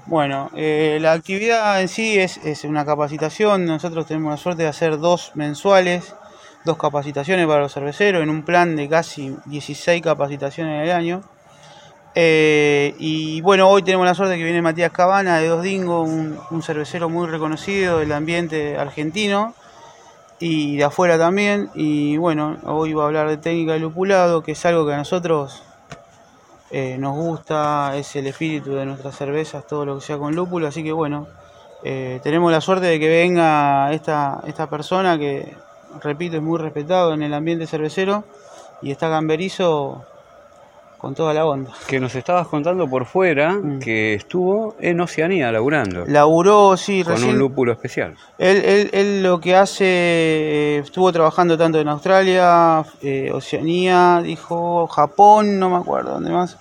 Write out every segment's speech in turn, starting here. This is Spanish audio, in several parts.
Bueno, la actividad en sí es una capacitación. Nosotros tenemos la suerte de hacer 2 mensuales, 2 capacitaciones para los cerveceros en un plan de casi 16 capacitaciones al año. Y bueno, hoy tenemos la suerte de que viene Matías Cabana de Dos Dingo, un cervecero muy reconocido del ambiente argentino y de afuera también. Y bueno, hoy va a hablar de técnica de lupulado, que es algo que a nosotros nos gusta, es el espíritu de nuestras cervezas, todo lo que sea con lúpulo. Así que bueno, tenemos la suerte de que venga esta persona que, repito, es muy respetado en el ambiente cervecero y está acá en Berisso con toda la onda. Que nos estabas contando por fuera que estuvo en Oceanía laburando. Laburó, sí, con recién, un lúpulo especial. Él lo que hace, estuvo trabajando tanto en Australia, Oceanía, dijo Japón, no me acuerdo dónde más.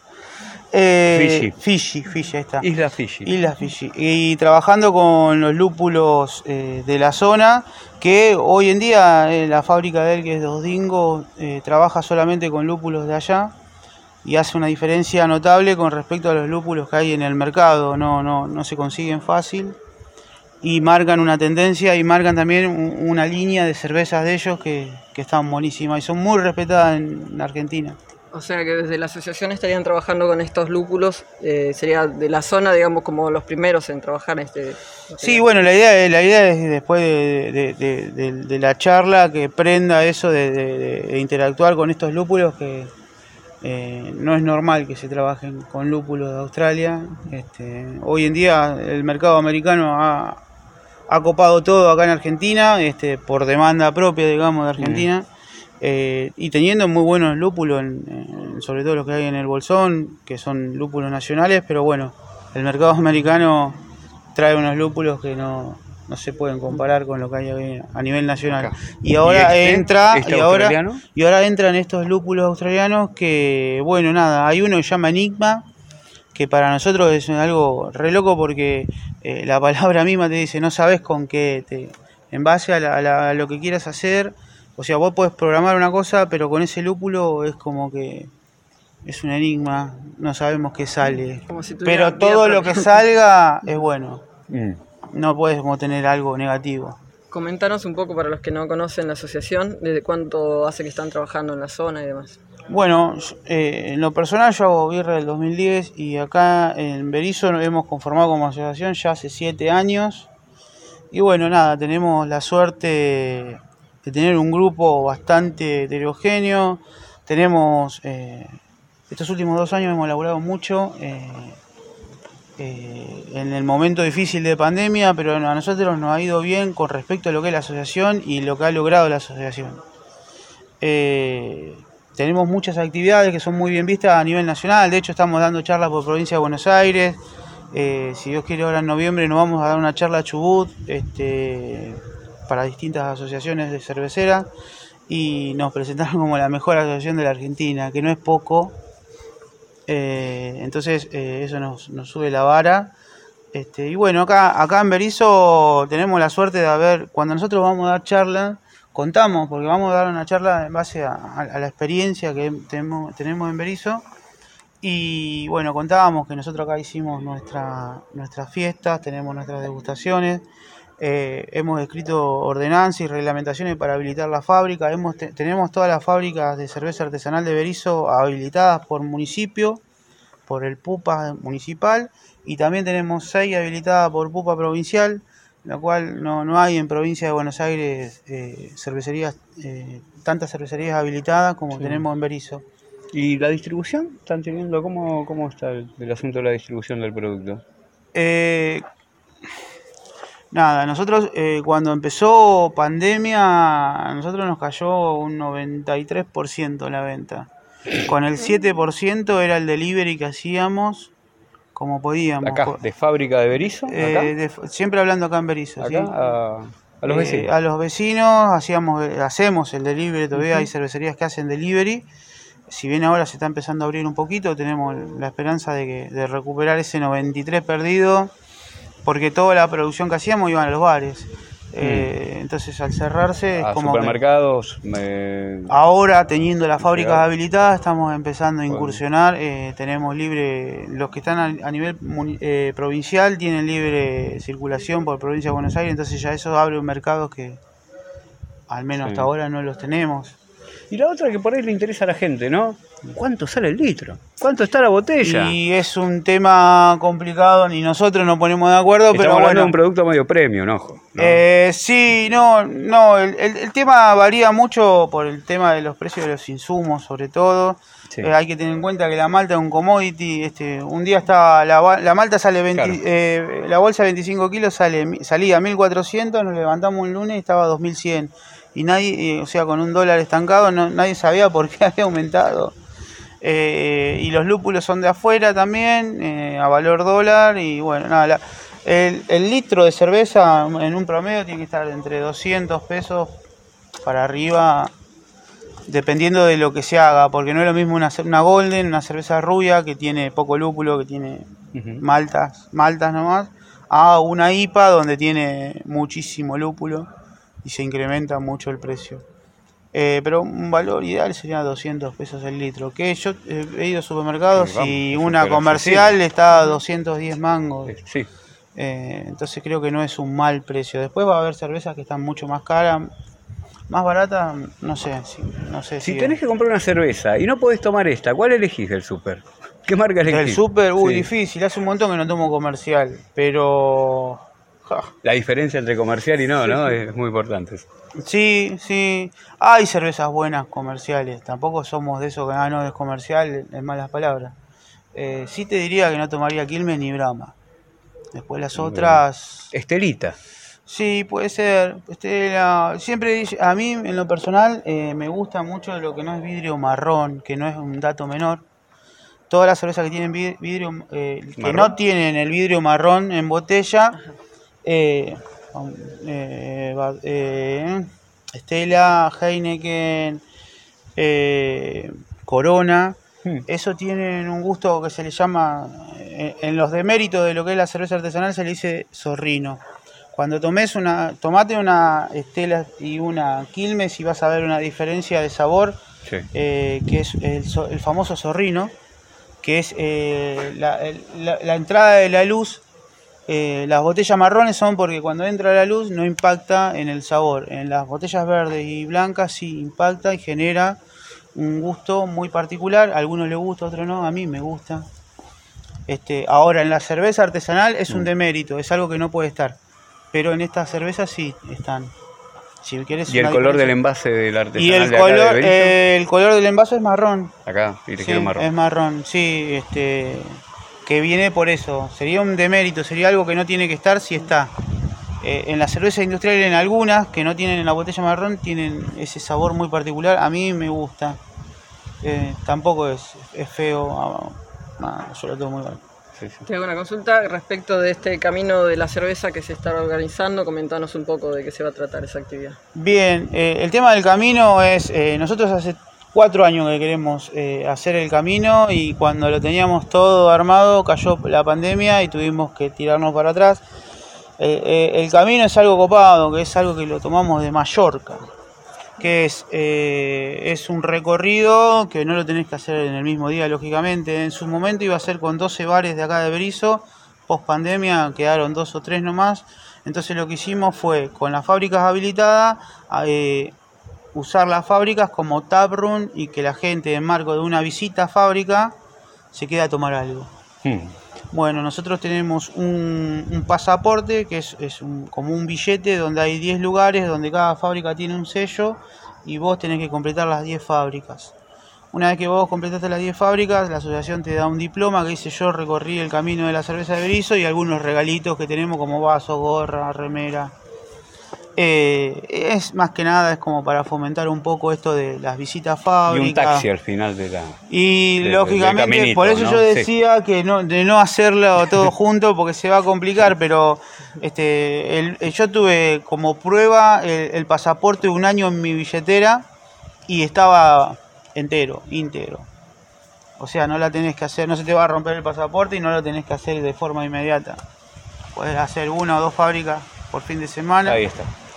Fiji, ahí está. Isla Fiji. Isla Fiji. Y trabajando con los lúpulos de la zona, que hoy en día la fábrica de él, que es Dos Dingo, trabaja solamente con lúpulos de allá y hace una diferencia notable con respecto a los lúpulos que hay en el mercado. No se consiguen fácil y marcan una tendencia y marcan también una línea de cervezas de ellos que están buenísimas y son muy respetadas en Argentina. O sea que desde la asociación estarían trabajando con estos lúpulos, sería de la zona, digamos, como los primeros en trabajar en este... Sí, bueno, la idea es después de la charla que prenda eso de interactuar con estos lúpulos, que no es normal que se trabajen con lúpulos de Australia. Hoy en día el mercado americano ha copado todo acá en Argentina, por demanda propia, digamos, de Argentina. Y teniendo muy buenos lúpulos, sobre todo los que hay en el Bolsón, que son lúpulos nacionales, pero bueno, el mercado americano trae unos lúpulos que no se pueden comparar con lo que hay a nivel nacional. Acá. Y ahora ¿Australiano? Entran estos lúpulos australianos que, bueno, nada, hay uno que se llama Enigma, que para nosotros es algo re loco porque la palabra misma te dice, no sabes con qué, en base a lo que quieras hacer. O sea, vos podés programar una cosa, pero con ese lúpulo es como que es un enigma, no sabemos qué sale. Pero todo lo que salga es bueno. No podemos tener algo negativo. Comentanos un poco para los que no conocen la asociación, desde cuánto hace que están trabajando en la zona y demás. Bueno, en lo personal yo hago birra del 2010 y acá en Berisso nos hemos conformado como asociación ya hace 7 años. Y bueno, nada, tenemos la suerte de tener un grupo bastante heterogéneo. Tenemos, estos últimos 2 años hemos laburado mucho en el momento difícil de pandemia, pero a nosotros nos ha ido bien con respecto a lo que es la asociación y lo que ha logrado la asociación. Tenemos muchas actividades que son muy bien vistas a nivel nacional. De hecho, estamos dando charlas por provincia de Buenos Aires. Si Dios quiere, ahora en noviembre nos vamos a dar una charla a Chubut, para distintas asociaciones de cerveceras, y nos presentaron como la mejor asociación de la Argentina, que no es poco. Entonces eso nos sube la vara. Y bueno, acá en Berisso tenemos la suerte de haber, cuando nosotros vamos a dar charla, contamos, porque vamos a dar una charla en base a la experiencia que tenemos en Berisso. Y bueno, contábamos que nosotros acá hicimos nuestras fiestas, tenemos nuestras degustaciones, hemos escrito ordenanzas y reglamentaciones para habilitar la fábrica. Tenemos todas las fábricas de cerveza artesanal de Berisso habilitadas por municipio, por el PUPA municipal, y también tenemos 6 habilitadas por PUPA provincial, la cual no hay en provincia de Buenos Aires cervecerías, tantas cervecerías habilitadas como tenemos en Berisso. ¿Y la distribución? ¿Están teniendo cómo está el asunto de la distribución del producto? Nosotros cuando empezó pandemia, a nosotros nos cayó un 93% la venta. Con el 7% era el delivery que hacíamos como podíamos. ¿Acá? ¿De fábrica de Berisso? Siempre hablando acá en Berisso. ¿Acá? ¿Sí? A los vecinos. A los vecinos hacemos el delivery, todavía hay cervecerías que hacen delivery. Si bien ahora se está empezando a abrir un poquito, tenemos la esperanza de recuperar ese 93 perdido, porque toda la producción que hacíamos iba a los bares. Entonces al cerrarse es A como supermercados. ahora teniendo las fábricas Llegar. habilitadas estamos empezando a incursionar. Tenemos libre, los que están a nivel provincial tienen libre circulación por provincia de Buenos Aires, entonces ya eso abre un mercado que al menos hasta ahora no los tenemos. Y la otra que por ahí le interesa a la gente, ¿no? ¿Cuánto sale el litro? ¿Cuánto está la botella? Y es un tema complicado, ni nosotros nos ponemos de acuerdo, Estamos pero hablando bueno. de un producto medio premium, ojo. ¿No? Sí, no, el tema varía mucho por el tema de los precios de los insumos, sobre todo. Sí. Hay que tener en cuenta que la malta es un commodity. Un día estaba la malta sale 20, Claro. La bolsa de 25 kilos salía 1.400, nos levantamos un lunes y estaba 2.100. Y nadie, o sea, con $1 estancado, nadie sabía por qué había aumentado. Y los lúpulos son de afuera también, a valor dólar. Y bueno, nada, el litro de cerveza en un promedio tiene que estar entre 200 pesos para arriba, dependiendo de lo que se haga, porque no es lo mismo una Golden, una cerveza rubia que tiene poco lúpulo, que tiene maltas nomás, a una IPA donde tiene muchísimo lúpulo y se incrementa mucho el precio. Pero un valor ideal sería 200 pesos el litro, que yo he ido a supermercados Sí, vamos, y es una súper comercial accesible. está a 210 mangos. Sí. Entonces creo que no es un mal precio. Después va a haber cervezas que están mucho más caras, más baratas, no sé. Si tenés que comprar una cerveza y no podés tomar esta, ¿cuál elegís del súper? ¿Qué marca elegís? Del súper, Sí. difícil. Hace un montón que no tomo comercial, pero La diferencia entre comercial y no, es muy importante. sí. Hay cervezas buenas comerciales. Tampoco somos de esos que no es comercial, en malas palabras. Sí te diría que no tomaría Quilmes ni Brahma. Después las otras... Estelita. Sí, puede ser. Siempre, a mí en lo personal, me gusta mucho lo que no es vidrio marrón, que no es un dato menor. Todas las cervezas que tienen vidrio, que no tienen el vidrio marrón en botella, Stella, Heineken, Corona, eso tienen un gusto que se le llama, en los deméritos de lo que es la cerveza artesanal se le dice zorrino. Cuando tomate una Stella y una Quilmes y vas a ver una diferencia de sabor, Sí. que es el famoso zorrino, que es la entrada de la luz. Las botellas marrones son porque cuando entra la luz no impacta en el sabor. En las botellas verdes y blancas sí impacta y genera un gusto muy particular. A algunos les gusta, a otros no. A mí me gusta. Ahora, en la cerveza artesanal es un demérito, es algo que no puede estar. Pero en estas cervezas sí están. Si querés ¿Y el color del envase del artesanal y el de acá color, de Berizo? el color del envase es marrón. Acá, y le Sí, quiero marrón. es marrón, sí, que viene por eso. Sería un demérito, sería algo que no tiene que estar si está. En la cerveza industrial, en algunas que no tienen en la botella marrón, tienen ese sabor muy particular. A mí me gusta. Tampoco es feo. Yo lo tomo muy mal. Sí. Te hago una consulta respecto de este camino de la cerveza que se está organizando. Comentanos un poco de qué se va a tratar esa actividad. Bien, el tema del camino es, nosotros hace 4 años que queremos hacer el camino y cuando lo teníamos todo armado cayó la pandemia y tuvimos que tirarnos para atrás. El camino es algo copado, que es algo que lo tomamos de Mallorca, que es un recorrido que no lo tenés que hacer en el mismo día, lógicamente. En su momento iba a ser con 12 bares de acá de Berizo, post pandemia quedaron 2 o 3 nomás. Entonces lo que hicimos fue, con las fábricas habilitadas, usar las fábricas como taproom y que la gente, en marco de una visita a fábrica, se quede a tomar algo. Bueno, nosotros tenemos un pasaporte que es como un billete donde hay 10 lugares, donde cada fábrica tiene un sello y vos tenés que completar las 10 fábricas. Una vez que vos completaste las 10 fábricas, la asociación te da un diploma que dice yo recorrí el camino de la cerveza de Berizo y algunos regalitos que tenemos como vaso, gorra, remera. Es más que nada, es como para fomentar un poco esto de las visitas a fábricas. Y un taxi al final de la... Y lógicamente, del caminito, por eso ¿no? yo decía que de no hacerlo todo junto porque se va a complicar, pero yo tuve como prueba el pasaporte 1 año en mi billetera y estaba íntegro. O sea, no la tenés que hacer, no se te va a romper el pasaporte y no lo tenés que hacer de forma inmediata. Podés hacer 1 o 2 fábricas por fin de semana. Ahí está.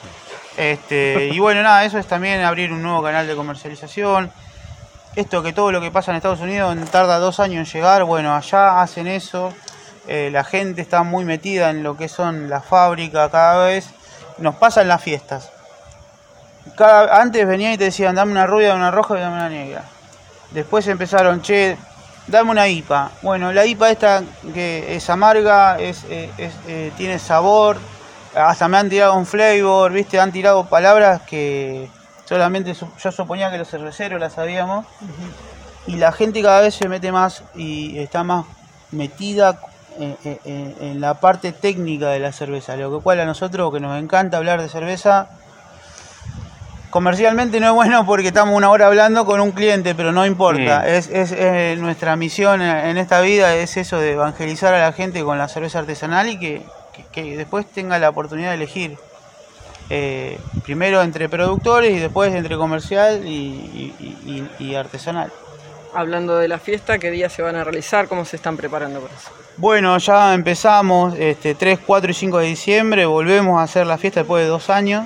Y bueno, nada, eso es también abrir un nuevo canal de comercialización. Esto que todo lo que pasa en Estados Unidos tarda 2 años en llegar, bueno, allá hacen eso. La gente está muy metida en lo que son las fábricas cada vez. Nos pasan las fiestas. Antes venían y te decían, dame una rubia, dame una roja y dame una negra. Después empezaron, che, dame una IPA. Bueno, la IPA esta que es amarga, tiene sabor, hasta me han tirado un flavor, ¿viste? Han tirado palabras que solamente yo suponía que los cerveceros las sabíamos. Y la gente cada vez se mete más y está más metida en la parte técnica de la cerveza, lo cual a nosotros que nos encanta hablar de cerveza, comercialmente no es bueno porque estamos 1 hora hablando con un cliente, pero no importa. Es nuestra misión en esta vida es eso de evangelizar a la gente con la cerveza artesanal y que después tenga la oportunidad de elegir. Primero entre productores y después entre comercial y artesanal. Hablando de la fiesta, ¿qué días se van a realizar? ¿Cómo se están preparando para eso? Bueno, ya empezamos 3, 4 y 5 de diciembre, volvemos a hacer la fiesta después de 2 años.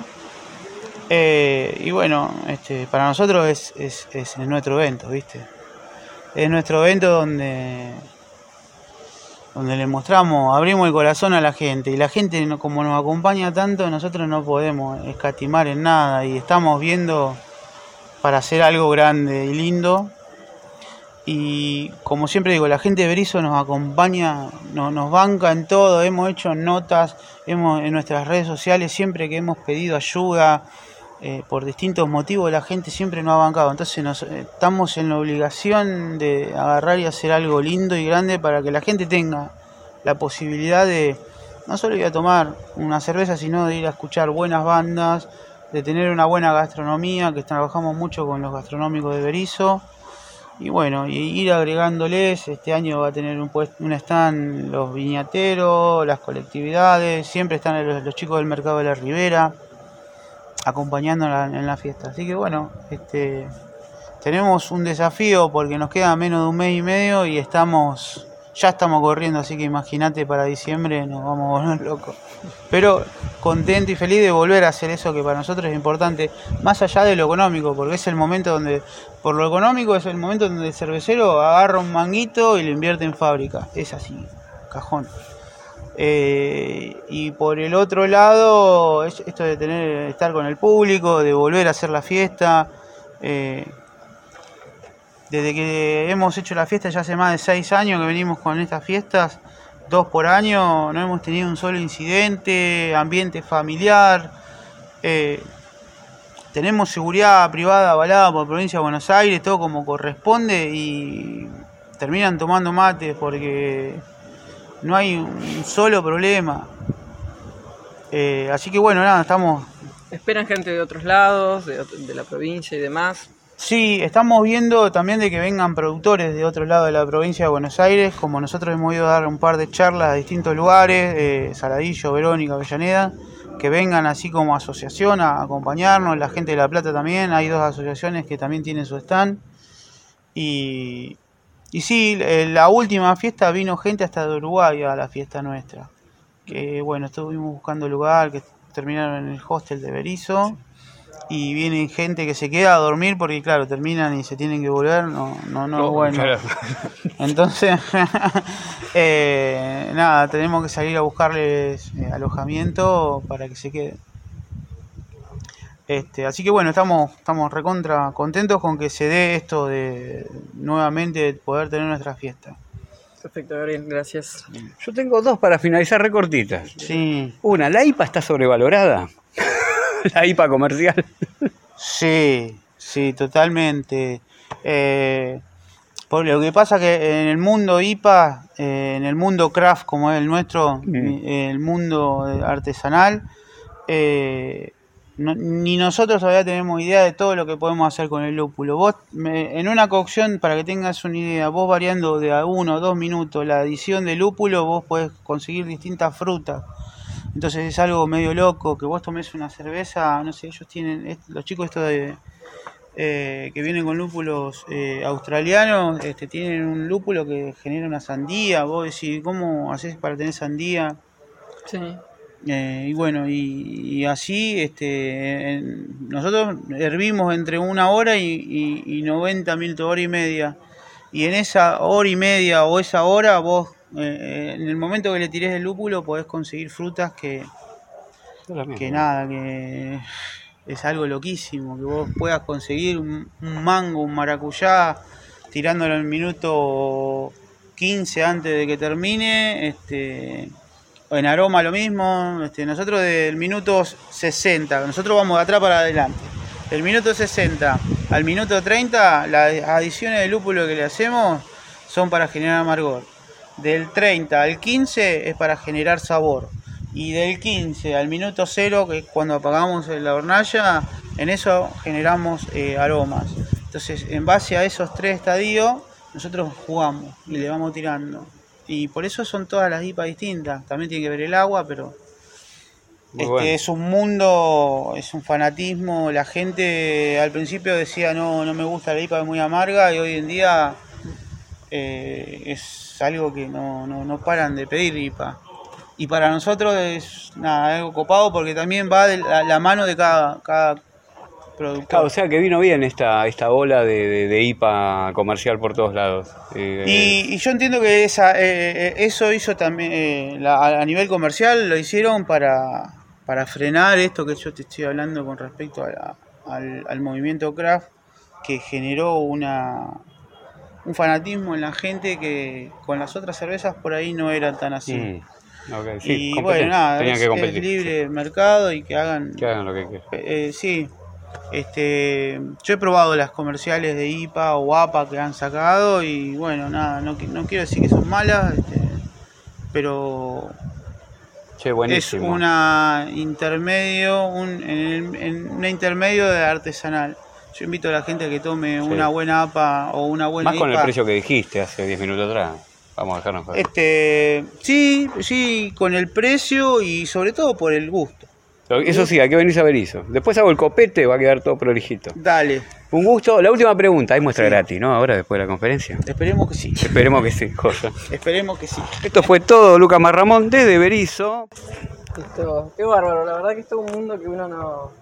Y bueno, para nosotros es nuestro evento, ¿viste? Es nuestro evento donde le mostramos, abrimos el corazón a la gente. Y la gente, como nos acompaña tanto, nosotros no podemos escatimar en nada. Y estamos viendo para hacer algo grande y lindo. Y como siempre digo, la gente de Berisso nos acompaña, nos banca en todo. Hemos hecho notas en nuestras redes sociales, siempre que hemos pedido ayuda por distintos motivos, la gente siempre nos ha bancado. Entonces estamos en la obligación de agarrar y hacer algo lindo y grande para que la gente tenga la posibilidad de no solo ir a tomar una cerveza, sino de ir a escuchar buenas bandas, de tener una buena gastronomía, que trabajamos mucho con los gastronómicos de Berisso. Y bueno, y ir agregándoles. Este año va a tener un stand los viñateros, las colectividades, siempre están los chicos del Mercado de la Ribera acompañándola en la fiesta. Así que bueno, tenemos un desafío porque nos queda menos de 1 mes y medio y ya estamos corriendo, así que imagínate, para diciembre nos vamos a volver locos. Pero contento y feliz de volver a hacer eso que para nosotros es importante, más allá de lo económico, porque es el momento por lo económico es el momento donde el cervecero agarra un manguito y lo invierte en fábrica. Es así, cajón. Y por el otro lado, esto de estar con el público, de volver a hacer la fiesta. Desde que hemos hecho la fiesta, ya hace más de 6 años que venimos con estas fiestas, 2 por año, no hemos tenido un solo incidente, ambiente familiar. Tenemos seguridad privada avalada por Provincia de Buenos Aires, todo como corresponde, y terminan tomando mates porque no hay un solo problema. Así que bueno, nada, estamos... ¿Esperan gente de otros lados, de la provincia y demás? Sí, estamos viendo también de que vengan productores de otro lado de la provincia de Buenos Aires, como nosotros hemos ido a dar un par de charlas a distintos lugares, Saladillo, Verónica, Avellaneda, que vengan así como asociación a acompañarnos, la gente de La Plata también, hay 2 asociaciones que también tienen su stand. Y sí, la última fiesta vino gente hasta de Uruguay a la fiesta nuestra, que bueno, estuvimos buscando lugar, que terminaron en el hostel de Berisso. Y viene gente que se queda a dormir porque claro, terminan y se tienen que volver, no bueno. Claro. Entonces, nada, tenemos que salir a buscarles alojamiento para que se queden. Así que bueno, estamos recontra contentos con que se dé esto de nuevamente poder tener nuestra fiesta. Perfecto, Gabriel, gracias. Yo tengo 2 para finalizar recortitas. Sí. Una, ¿la IPA está sobrevalorada? La IPA comercial. Sí, totalmente. Por lo que pasa que en el mundo IPA, en el mundo craft como es el nuestro, el mundo artesanal, ni nosotros todavía tenemos idea de todo lo que podemos hacer con el lúpulo. Vos, en una cocción, para que tengas una idea, vos variando de a 1 o 2 minutos la adición de lúpulo, vos podés conseguir distintas frutas. Entonces es algo medio loco que vos tomes una cerveza, no sé, ellos tienen, los chicos estos que vienen con lúpulos australianos, tienen un lúpulo que genera una sandía. Vos decís, ¿cómo haces para tener sandía? Sí. Y bueno, y así nosotros hervimos entre 1 hora y 90 minutos, hora y media. Y en esa hora y media o esa hora vos, en el momento que le tirés el lúpulo, podés conseguir frutas que nada, que es algo loquísimo, que vos puedas conseguir un mango, un maracuyá, tirándolo en el minuto 15 antes de que termine, en aroma lo mismo, nosotros del minuto 60, nosotros vamos de atrás para adelante, del minuto 60 al minuto 30, las adiciones de lúpulo que le hacemos son para generar amargor, del 30 al 15 es para generar sabor, y del 15 al minuto 0, que es cuando apagamos la hornalla, en eso generamos aromas. Entonces, en base a esos 3 estadios, nosotros jugamos y le vamos tirando. Y por eso son todas las IPA distintas. También tiene que ver el agua, pero bueno. Es un mundo, es un fanatismo. La gente al principio decía, no me gusta la IPA, es muy amarga, y hoy en día es algo que no paran de pedir IPA. Y para nosotros es algo copado porque también va de la mano de cada productor. Claro, o sea que vino bien esta ola de IPA comercial por todos lados. Y yo entiendo que eso hizo también, a nivel comercial lo hicieron para frenar esto que yo te estoy hablando con respecto al movimiento craft, que generó un fanatismo en la gente que con las otras cervezas por ahí no eran tan así. Okay, sí, y bueno, nada, es libre el mercado y que hagan lo que quieran. Sí, yo he probado las comerciales de IPA o APA que han sacado y bueno, nada, no quiero decir que son malas, pero es una intermedio, un intermedio de artesanal. Yo invito a la gente a que tome una buena APA o una buena IPA. Más con el precio que dijiste hace 10 minutos atrás. Vamos a dejarnos ver. Sí, con el precio y sobre todo por el gusto. Eso sí, hay que venirse a Berisso. Después hago el copete, va a quedar todo prolijito. Dale. Un gusto. La última pregunta, hay muestra gratis, ¿no? Ahora, después de la conferencia. Esperemos que sí. Esperemos que sí, Joya. Esperemos que sí. Esto fue todo, Lucas Marramón, desde Berisso. Qué bárbaro, la verdad que esto es un mundo que uno no